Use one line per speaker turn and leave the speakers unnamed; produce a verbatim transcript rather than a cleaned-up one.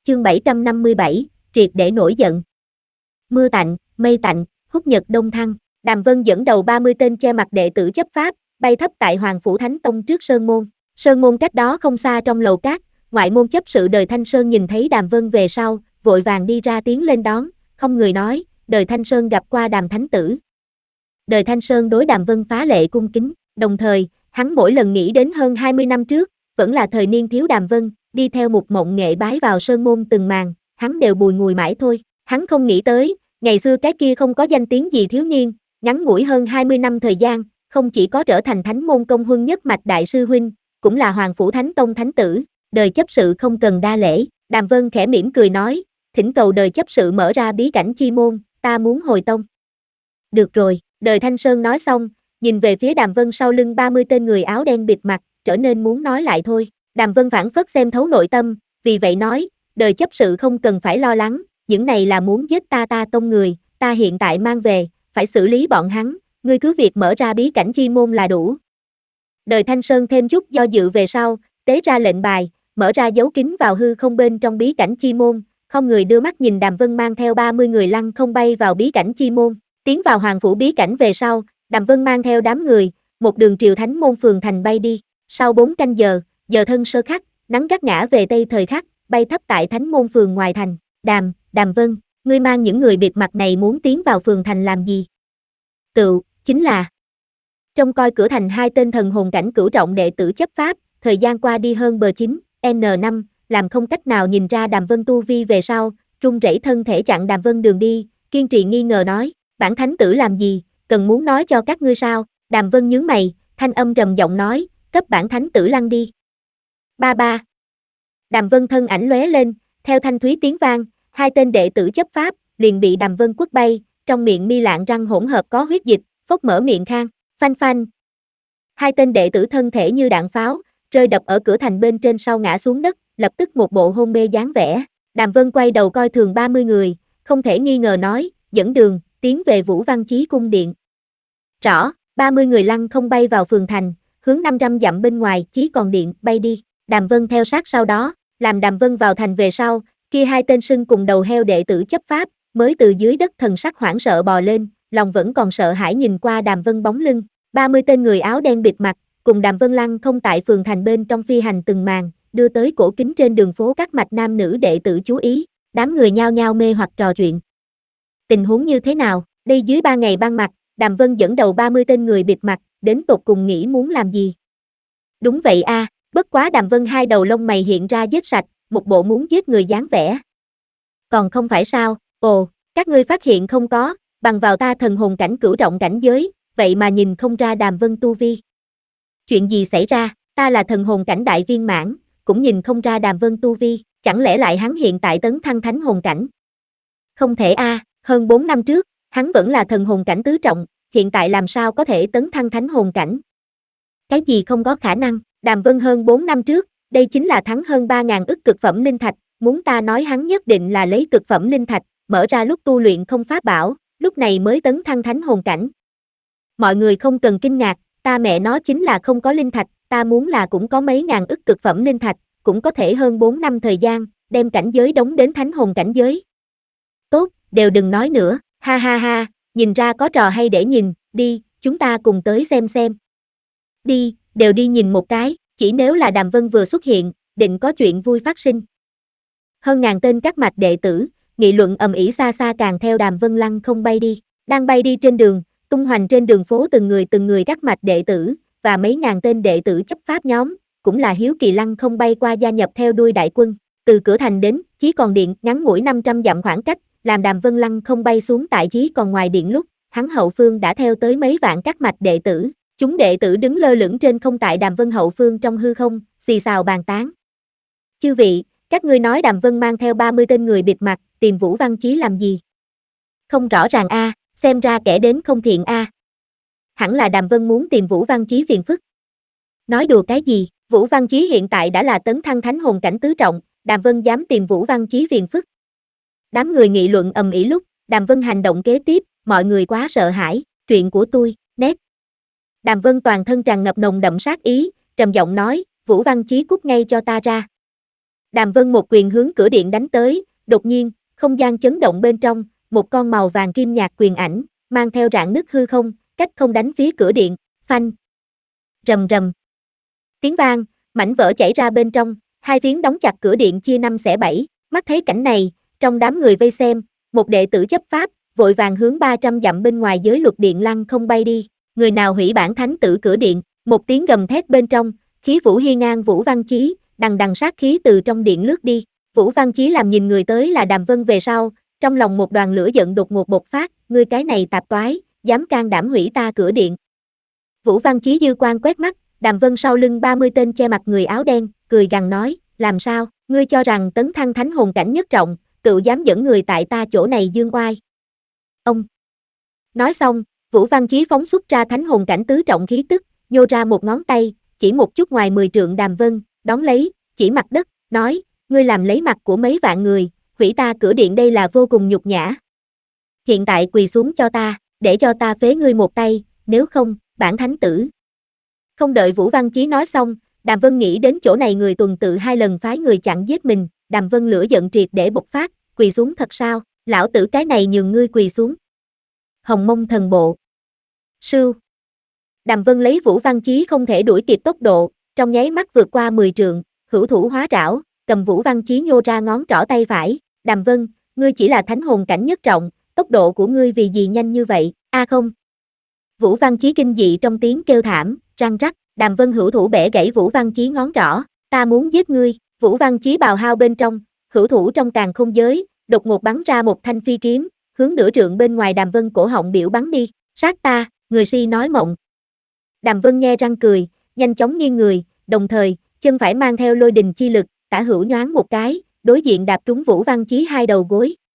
Chương bảy trăm năm mươi bảy, triệt để nổi giận. Mưa tạnh, mây tạnh, húc nhật đông thăng, Đàm Vân dẫn đầu ba mươi tên che mặt đệ tử chấp pháp, bay thấp tại Hoàng Phủ Thánh Tông trước Sơn Môn. Sơn Môn cách đó không xa trong lầu cát, ngoại môn chấp sự Đời Thanh Sơn nhìn thấy Đàm Vân về sau, vội vàng đi ra tiến lên đón, không người nói, Đời Thanh Sơn gặp qua Đàm Thánh Tử. Đời Thanh Sơn đối Đàm Vân phá lệ cung kính, đồng thời, hắn mỗi lần nghĩ đến hơn hai mươi năm trước, vẫn là thời niên thiếu Đàm Vân, đi theo một mộng nghệ bái vào Sơn Môn từng màn, hắn đều bùi ngùi mãi thôi, hắn không nghĩ tới, ngày xưa cái kia không có danh tiếng gì thiếu niên, ngắn ngủi hơn hai mươi năm thời gian, không chỉ có trở thành Thánh Môn Công Huân nhất mạch đại sư huynh, cũng là Hoàng Phủ Thánh Tông Thánh Tử. Đời chấp sự không cần đa lễ, Đàm Vân khẽ mỉm cười nói, thỉnh cầu đời chấp sự mở ra bí cảnh chi môn, ta muốn hồi tông. Được rồi, Đời Thanh Sơn nói xong, nhìn về phía Đàm Vân sau lưng ba mươi tên người áo đen bịt mặt, trở nên muốn nói lại thôi. Đàm Vân phảng phất xem thấu nội tâm, vì vậy nói, đời chấp sự không cần phải lo lắng, những này là muốn giết ta ta tông người, ta hiện tại mang về, phải xử lý bọn hắn, ngươi cứ việc mở ra bí cảnh chi môn là đủ. Đời Thanh Sơn thêm chút do dự về sau, tế ra lệnh bài, mở ra dấu kín vào hư không bên trong bí cảnh chi môn, không người đưa mắt nhìn Đàm Vân mang theo ba mươi người lăng không bay vào bí cảnh chi môn, tiến vào Hoàng Phủ bí cảnh về sau, Đàm Vân mang theo đám người, một đường triều Thánh Môn phường thành bay đi, sau bốn canh giờ, giờ thân sơ khắc, nắng gắt ngã về tây thời khắc, bay thấp tại Thánh Môn phường ngoài thành, Đàm, Đàm Vân, ngươi mang những người bịt mặt này muốn tiến vào phường thành làm gì? Cựu, chính là trông coi cửa thành hai tên thần hồn cảnh cửu trọng đệ tử chấp pháp, thời gian qua đi hơn bờ chín, N năm, làm không cách nào nhìn ra Đàm Vân tu vi về sau, run rẩy thân thể chặn Đàm Vân đường đi, kiên trì nghi ngờ nói, bản thánh tử làm gì, cần muốn nói cho các ngươi sao? Đàm Vân nhướng mày, thanh âm trầm giọng nói, cấp bản thánh tử lăn đi. Ba ba. Đàm Vân thân ảnh lóe lên, theo thanh thúy tiếng vang, hai tên đệ tử chấp pháp, liền bị Đàm Vân quất bay, trong miệng mi lạng răng hỗn hợp có huyết dịch, phốc mở miệng khang, phanh phanh. Hai tên đệ tử thân thể như đạn pháo, rơi đập ở cửa thành bên trên sau ngã xuống đất, lập tức một bộ hôn mê dáng vẻ. Đàm Vân quay đầu coi thường ba mươi người, không thể nghi ngờ nói, dẫn đường, tiến về Vũ Văn Chí cung điện. Rõ, ba mươi người lăng không bay vào phường thành, hướng năm trăm dặm bên ngoài Chí còn điện bay đi. Đàm Vân theo sát sau đó, làm Đàm Vân vào thành về sau, kia hai tên sưng cùng đầu heo đệ tử chấp pháp, mới từ dưới đất thần sắc hoảng sợ bò lên, lòng vẫn còn sợ hãi nhìn qua Đàm Vân bóng lưng. ba mươi tên người áo đen bịt mặt, cùng Đàm Vân lăng không tại phường thành bên trong phi hành từng màn, đưa tới cổ kính trên đường phố các mạch nam nữ đệ tử chú ý, đám người nhao nhao mê hoặc trò chuyện. Tình huống như thế nào? Đây dưới ba ngày ban mặt, Đàm Vân dẫn đầu ba mươi tên người bịt mặt, đến tột cùng nghĩ muốn làm gì? Đúng vậy a, à, bất quá Đàm Vân hai đầu lông mày hiện ra giết sạch, một bộ muốn giết người dáng vẻ. Còn không phải sao? Ồ, các ngươi phát hiện không có, bằng vào ta thần hồn cảnh cửu trọng cảnh giới, vậy mà nhìn không ra Đàm Vân tu vi. Chuyện gì xảy ra? Ta là thần hồn cảnh đại viên mãn, cũng nhìn không ra Đàm Vân tu vi, chẳng lẽ lại hắn hiện tại tấn thăng thánh hồn cảnh? Không thể a, à, hơn bốn năm trước, hắn vẫn là thần hồn cảnh tứ trọng, hiện tại làm sao có thể tấn thăng thánh hồn cảnh? Cái gì không có khả năng, Đàm Vân hơn bốn năm trước, đây chính là thắng hơn ba ngàn ức cực phẩm linh thạch, muốn ta nói hắn nhất định là lấy cực phẩm linh thạch, mở ra lúc tu luyện không pháp bảo, lúc này mới tấn thăng thánh hồn cảnh. Mọi người không cần kinh ngạc, ta mẹ nó chính là không có linh thạch, ta muốn là cũng có mấy ngàn ức cực phẩm linh thạch, cũng có thể hơn bốn năm thời gian, đem cảnh giới đóng đến thánh hồn cảnh giới. Tốt, đều đừng nói nữa, ha ha ha, nhìn ra có trò hay để nhìn, đi, chúng ta cùng tới xem xem. Đi, đều đi nhìn một cái, chỉ nếu là Đàm Vân vừa xuất hiện, định có chuyện vui phát sinh. Hơn ngàn tên các mạch đệ tử, nghị luận ầm ĩ xa xa càng theo Đàm Vân lăng không bay đi, đang bay đi trên đường, tung hoành trên đường phố từng người từng người các mạch đệ tử, và mấy ngàn tên đệ tử chấp pháp nhóm, cũng là hiếu kỳ lăng không bay qua gia nhập theo đuôi đại quân, từ cửa thành đến Chí còn điện ngắn ngủi năm trăm dặm khoảng cách, làm Đàm Vân lăng không bay xuống tại Chí còn ngoài điện lúc, hắn hậu phương đã theo tới mấy vạn các mạch đệ tử, chúng đệ tử đứng lơ lửng trên không tại Đàm Vân hậu phương trong hư không, xì xào bàn tán. Chư vị, các ngươi nói Đàm Vân mang theo ba mươi tên người bịt mặt, tìm Vũ Văn Chí làm gì? Không rõ ràng a, à, xem ra kẻ đến không thiện a. À. Hẳn là Đàm Vân muốn tìm Vũ Văn Chí phiền phức. Nói đùa cái gì, Vũ Văn Chí hiện tại đã là tấn thăng thánh hồn cảnh tứ trọng, Đàm Vân dám tìm Vũ Văn Chí phiền phức. Đám người nghị luận ầm ĩ lúc, Đàm Vân hành động kế tiếp, mọi người quá sợ hãi, chuyện của tôi, nét. Đàm Vân toàn thân tràn ngập nồng đậm sát ý, trầm giọng nói, Vũ Văn Chí cút ngay cho ta ra. Đàm Vân một quyền hướng cửa điện đánh tới, đột nhiên, không gian chấn động bên trong, một con màu vàng kim nhạt quyền ảnh, mang theo rạn nứt hư không, cách không đánh phía cửa điện, phanh. Rầm rầm. Tiếng vang, mảnh vỡ chảy ra bên trong, hai phiến đóng chặt cửa điện chia năm xẻ bảy, mắt thấy cảnh này, trong đám người vây xem, một đệ tử chấp pháp, vội vàng hướng ba trăm dặm bên ngoài giới luật điện lăng không bay đi, người nào hủy bản thánh tử cửa điện, một tiếng gầm thét bên trong, khí vũ hiên ngang Vũ Văn Chí, đằng đằng sát khí từ trong điện lướt đi, Vũ Văn Chí làm nhìn người tới là Đàm Vân về sau, trong lòng một đoàn lửa giận đột ngột bộc phát, ngươi cái này tạp toái, dám can đảm hủy ta cửa điện. Vũ Văn Chí dư quan quét mắt, Đàm Vân sau lưng ba mươi tên che mặt người áo đen, cười gằn nói, làm sao, ngươi cho rằng tấn thăng thánh hồn cảnh nhất trọng, tự dám dẫn người tại ta chỗ này dương oai. Ông. Nói xong, Vũ Văn Chí phóng xuất ra thánh hồn cảnh tứ trọng khí tức, nhô ra một ngón tay, chỉ một chút ngoài mười trượng Đàm Vân, đón lấy, chỉ mặt đất, nói, ngươi làm lấy mặt của mấy vạn người, hủy ta cửa điện đây là vô cùng nhục nhã. Hiện tại quỳ xuống cho ta, để cho ta phế ngươi một tay, nếu không, bản thánh tử. Không đợi Vũ Văn Chí nói xong, Đàm Vân nghĩ đến chỗ này người tuần tự hai lần phái người chặn giết mình, Đàm Vân lửa giận triệt để bộc phát, quỳ xuống thật sao, lão tử cái này nhường ngươi quỳ xuống. Hồng Mông thần bộ. Sưu. Đàm Vân lấy Vũ Văn Chí không thể đuổi kịp tốc độ, trong nháy mắt vượt qua mười trượng, hữu thủ hóa trảo, cầm Vũ Văn Chí nhô ra ngón trỏ tay phải, Đàm Vân, ngươi chỉ là thánh hồn cảnh nhất trọng, tốc độ của ngươi vì gì nhanh như vậy, a à không. Vũ Văn Chí kinh dị trong tiếng kêu thảm, răng rắc, Đàm Vân hữu thủ bẻ gãy Vũ Văn Chí ngón trỏ, ta muốn giết ngươi, Vũ Văn Chí bào hao bên trong, hữu thủ trong càn không giới, đột ngột bắn ra một thanh phi kiếm, hướng nửa trượng bên ngoài Đàm Vân cổ họng biểu bắn đi, sát ta, người si nói mộng. Đàm Vân nghe răng cười, nhanh chóng nghiêng người, đồng thời, chân phải mang theo lôi đình chi lực, tả hữu nhoáng một cái, đối diện đạp trúng Vũ Văn Chí hai đầu gối,